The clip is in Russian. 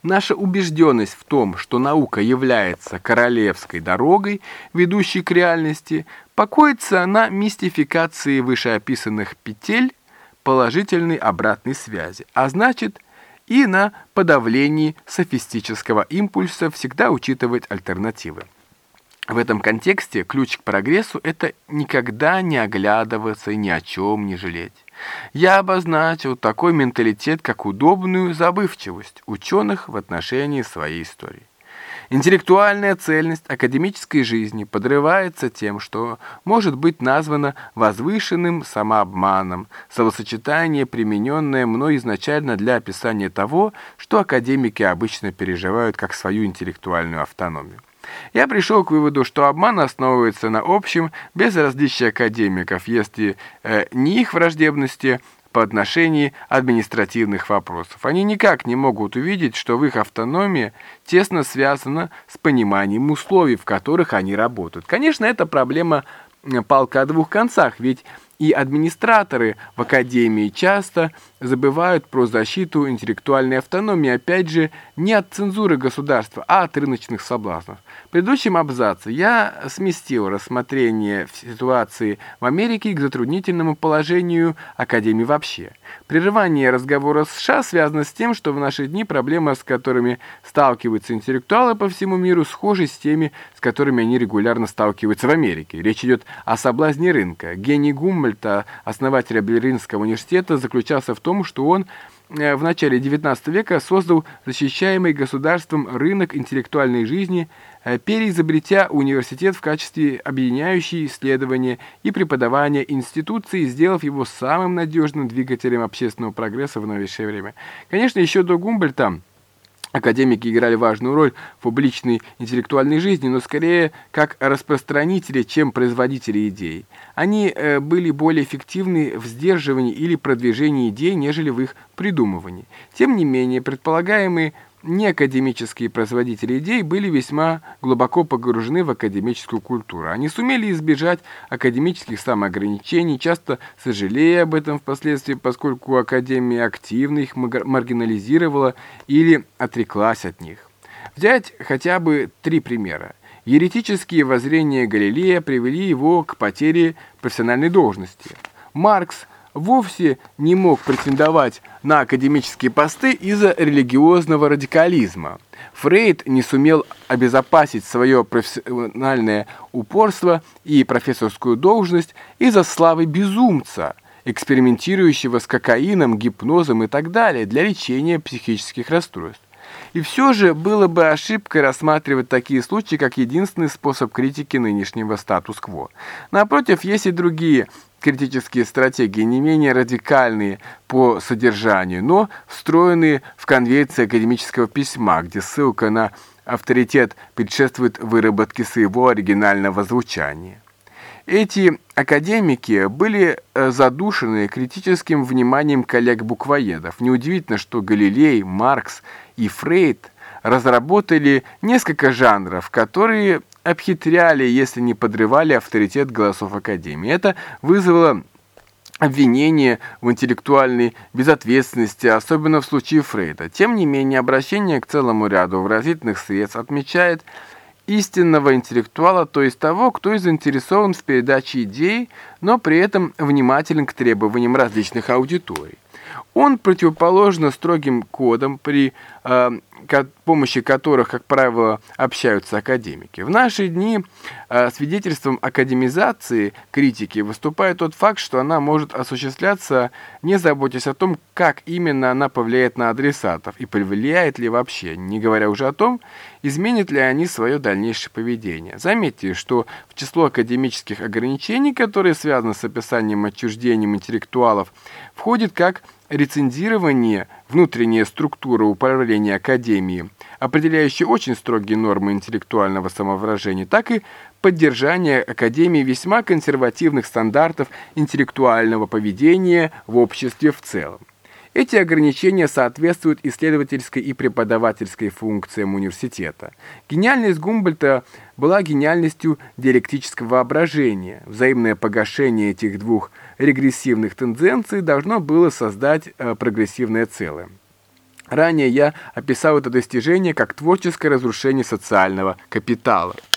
Наша убежденность в том, что наука является королевской дорогой, ведущей к реальности, покоится на мистификации вышеописанных петель положительной обратной связи, а значит и на подавлении софистического импульса всегда учитывать альтернативы. В этом контексте ключ к прогрессу – это никогда не оглядываться и ни о чем не жалеть. Я обозначил такой менталитет, как удобную забывчивость ученых в отношении своей истории. Интеллектуальная цельность академической жизни подрывается тем, что может быть названо возвышенным самообманом, словосочетание, примененное мной изначально для описания того, что академики обычно переживают как свою интеллектуальную автономию. Я пришел к выводу, что обман основывается на общем безразличии академиков, если не их враждебности по отношению административных вопросов. Они никак не могут увидеть, что в их автономии тесно связана с пониманием условий, в которых они работают. Конечно, это проблема палка о двух концах, ведь и администраторы в академии часто забывают про защиту интеллектуальной автономии, опять же, не от цензуры государства, а от рыночных соблазнов. В предыдущем абзаце я сместил рассмотрение ситуации в Америке к затруднительному положению академии вообще. Прерывание разговора с США связано с тем, что в наши дни проблемы, с которыми сталкиваются интеллектуалы по всему миру, схожи с теми, с которыми они регулярно сталкиваются в Америке. Речь идет о соблазне рынка. Гений Гумбольдта, основателя Берлинского университета, заключался в том, что он в начале XIX века создал защищаемый государством рынок интеллектуальной жизни, переизобретя университет в качестве объединяющей исследования и преподавания институции, сделав его самым надежным двигателем общественного прогресса в новейшее время. Конечно, еще до Гумбольдта академики играли важную роль в публичной интеллектуальной жизни, но скорее как распространители, чем производители идей. Они были более эффективны в сдерживании или продвижении идей, нежели в их придумывании. Тем не менее, предполагаемые неакадемические производители идей были весьма глубоко погружены в академическую культуру. Они сумели избежать академических самоограничений, часто сожалея об этом впоследствии, поскольку академия активно их маргинализировала или отреклась от них. Взять хотя бы 3 примера. Еретические воззрения Галилея привели его к потере профессиональной должности. Маркс вовсе не мог претендовать на академические посты из-за религиозного радикализма. Фрейд не сумел обезопасить свое профессиональное упорство и профессорскую должность из-за славы безумца, экспериментирующего с кокаином, гипнозом и так далее для лечения психических расстройств. И все же было бы ошибкой рассматривать такие случаи как единственный способ критики нынешнего статус-кво. Напротив, есть и другие критические стратегии, не менее радикальные по содержанию, но встроенные в конвенции академического письма, где ссылка на авторитет предшествует выработке своего оригинального звучания. Эти академики были задушены критическим вниманием коллег-буквоедов. Неудивительно, что Галилей, Маркс и Фрейд разработали несколько жанров, которые обхитряли, если не подрывали авторитет голосов Академии. Это вызвало обвинение в интеллектуальной безответственности, особенно в случае Фрейда. Тем не менее, обращение к целому ряду выразительных средств отмечает истинного интеллектуала, то есть того, кто заинтересован в передаче идей, но при этом внимателен к требованиям различных аудиторий. Он противоположно строгим кодам, при помощи которых, как правило, общаются академики. В наши дни свидетельством академизации критики выступает тот факт, что она может осуществляться, не заботясь о том, как именно она повлияет на адресатов и повлияет ли вообще, не говоря уже о том, изменят ли они свое дальнейшее поведение. Заметьте, что в число академических ограничений, которые связаны с описанием отчуждением интеллектуалов, входит как рецензирование, внутренняя структура управления академией, определяющая очень строгие нормы интеллектуального самовыражения, так и поддержание академии весьма консервативных стандартов интеллектуального поведения в обществе в целом. Эти ограничения соответствуют исследовательской и преподавательской функциям университета. Гениальность Гумбольдта была гениальностью диалектического воображения. Взаимное погашение этих двух регрессивных тенденций должно было создать прогрессивное целое. Ранее я описал это достижение как творческое разрушение социального капитала.